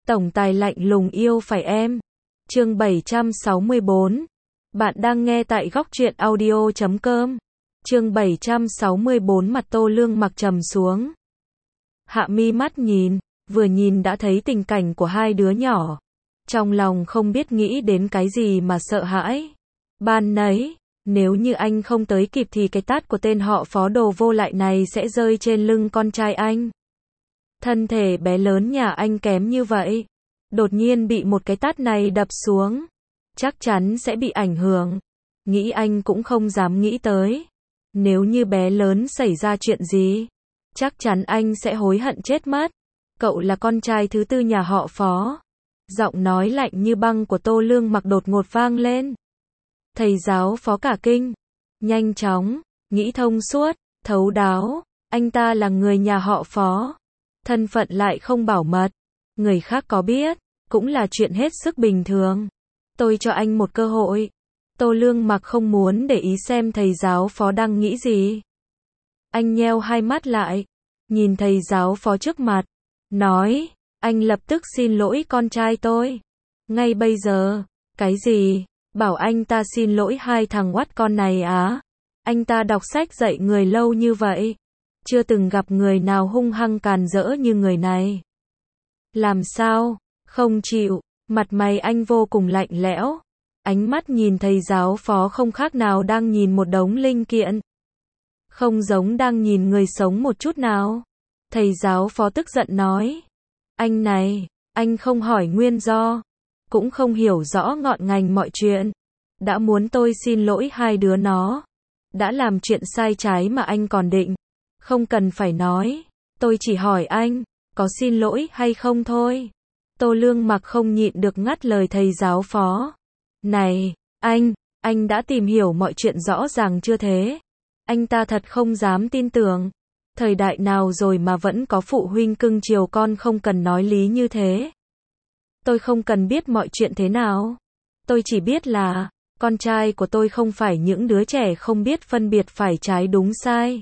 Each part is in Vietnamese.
Tổng tài lạnh lùng yêu phải em. Chương 764. Bạn đang nghe tại góc truyện audio.com. Chương 764. Mặt Tô Lương Mặc trầm xuống. Hạ mi mắt nhìn, vừa nhìn đã thấy tình cảnh của hai đứa nhỏ. Trong lòng không biết nghĩ đến cái gì mà sợ hãi. Ban nấy, nếu như anh không tới kịp thì cái tát của tên họ Phó đồ vô lại này sẽ rơi trên lưng con trai anh. Thân thể bé lớn nhà anh kém như vậy, đột nhiên bị một cái tát này đập xuống, chắc chắn sẽ bị ảnh hưởng. Nghĩ anh cũng không dám nghĩ tới. Nếu như bé lớn xảy ra chuyện gì, chắc chắn anh sẽ hối hận chết mất. Cậu là con trai thứ tư nhà họ Phó. Giọng nói lạnh như băng của Tô Lương Mặc đột ngột vang lên. Thầy giáo Phó cả kinh, nhanh chóng, nghĩ thông suốt, thấu đáo, anh ta là người nhà họ Phó. Thân phận lại không bảo mật, người khác có biết, cũng là chuyện hết sức bình thường. Tôi cho anh một cơ hội. Tô Lương Mặc không muốn để ý xem thầy giáo Phó đang nghĩ gì. Anh nheo hai mắt lại, nhìn thầy giáo Phó trước mặt, nói, anh lập tức xin lỗi con trai tôi. Ngay bây giờ. Cái gì? Bảo anh ta xin lỗi hai thằng oắt con này á? Anh ta đọc sách dạy người lâu như vậy, chưa từng gặp người nào hung hăng càn rỡ như người này. Làm sao? Không chịu. Mặt mày anh vô cùng lạnh lẽo. Ánh mắt nhìn thầy giáo Phó không khác nào đang nhìn một đống linh kiện. Không giống đang nhìn người sống một chút nào. Thầy giáo Phó tức giận nói. Anh này, anh không hỏi nguyên do, cũng không hiểu rõ ngọn ngành mọi chuyện. Đã muốn tôi xin lỗi hai đứa nó. Đã làm chuyện sai trái mà anh còn định. Không cần phải nói. Tôi chỉ hỏi anh, có xin lỗi hay không thôi. Tô Lương Mặc không nhịn được ngắt lời thầy giáo Phó. Này, anh đã tìm hiểu mọi chuyện rõ ràng chưa thế? Anh ta thật không dám tin tưởng. Thời đại nào rồi mà vẫn có phụ huynh cưng chiều con không cần nói lý như thế. Tôi không cần biết mọi chuyện thế nào. Tôi chỉ biết là, con trai của tôi không phải những đứa trẻ không biết phân biệt phải trái đúng sai.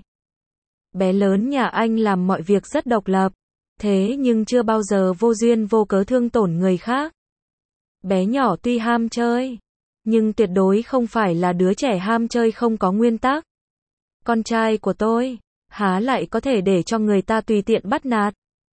Bé lớn nhà anh làm mọi việc rất độc lập, thế nhưng chưa bao giờ vô duyên vô cớ thương tổn người khác. Bé nhỏ tuy ham chơi, nhưng tuyệt đối không phải là đứa trẻ ham chơi không có nguyên tắc. Con trai của tôi, há lại có thể để cho người ta tùy tiện bắt nạt.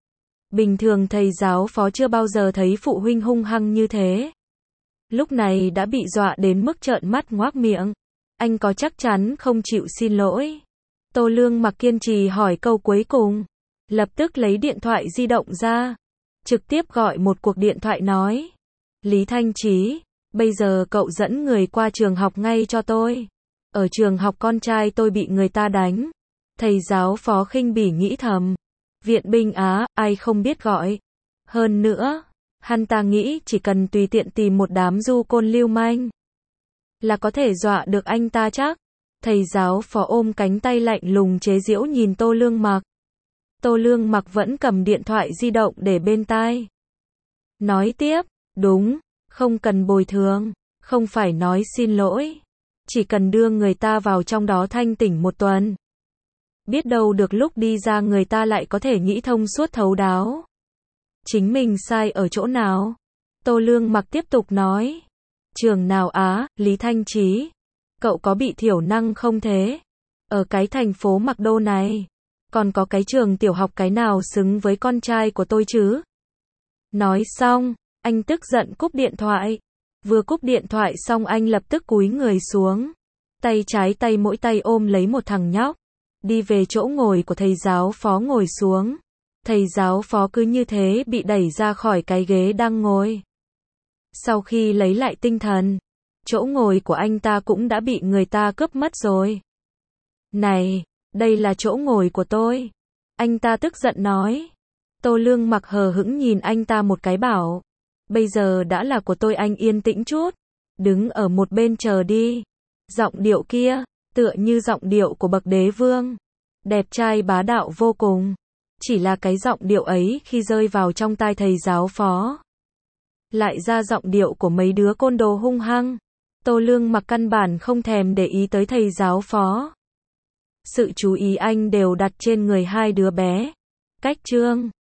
Bình thường thầy giáo Phó chưa bao giờ thấy phụ huynh hung hăng như thế. Lúc này đã bị dọa đến mức trợn mắt ngoác miệng. Anh có chắc chắn không chịu xin lỗi? Tô Lương Mặc kiên trì hỏi câu cuối cùng. Lập tức lấy điện thoại di động ra, trực tiếp gọi một cuộc điện thoại nói. Lý Thanh Chí, bây giờ cậu dẫn người qua trường học ngay cho tôi. Ở trường học con trai tôi bị người ta đánh. Thầy giáo Phó khinh bỉ nghĩ thầm. Viện binh á, ai không biết gọi. Hơn nữa, hắn ta nghĩ chỉ cần tùy tiện tìm một đám du côn lưu manh là có thể dọa được anh ta chắc. Thầy giáo Phó ôm cánh tay lạnh lùng chế giễu nhìn Tô Lương Mặc. Tô Lương Mặc vẫn cầm điện thoại di động để bên tai. Nói tiếp, đúng, không cần bồi thường, không phải nói xin lỗi. Chỉ cần đưa người ta vào trong đó thanh tỉnh một tuần. Biết đâu được lúc đi ra người ta lại có thể nghĩ thông suốt thấu đáo. Chính mình sai ở chỗ nào? Tô Lương Mặc tiếp tục nói. Trường nào á, Lý Thanh Chí? Cậu có bị thiểu năng không thế? Ở cái thành phố Mặc Đô này, còn có cái trường tiểu học cái nào xứng với con trai của tôi chứ? Nói xong, anh tức giận cúp điện thoại. Vừa cúp điện thoại xong anh lập tức cúi người xuống. Tay trái tay mỗi tay ôm lấy một thằng nhóc. Đi về chỗ ngồi của thầy giáo Phó ngồi xuống. Thầy giáo Phó cứ như thế bị đẩy ra khỏi cái ghế đang ngồi. Sau khi lấy lại tinh thần, chỗ ngồi của anh ta cũng đã bị người ta cướp mất rồi. Này, đây là chỗ ngồi của tôi. Anh ta tức giận nói. Tô Lương Mặc hờ hững nhìn anh ta một cái bảo. Bây giờ đã là của tôi, anh yên tĩnh chút. Đứng ở một bên chờ đi. Giọng điệu kia, tựa như giọng điệu của bậc đế vương. Đẹp trai bá đạo vô cùng. Chỉ là cái giọng điệu ấy khi rơi vào trong tai thầy giáo Phó, lại ra giọng điệu của mấy đứa côn đồ hung hăng. Tô Lương Mặc căn bản không thèm để ý tới thầy giáo Phó. Sự chú ý anh đều đặt trên người hai đứa bé. Cách chương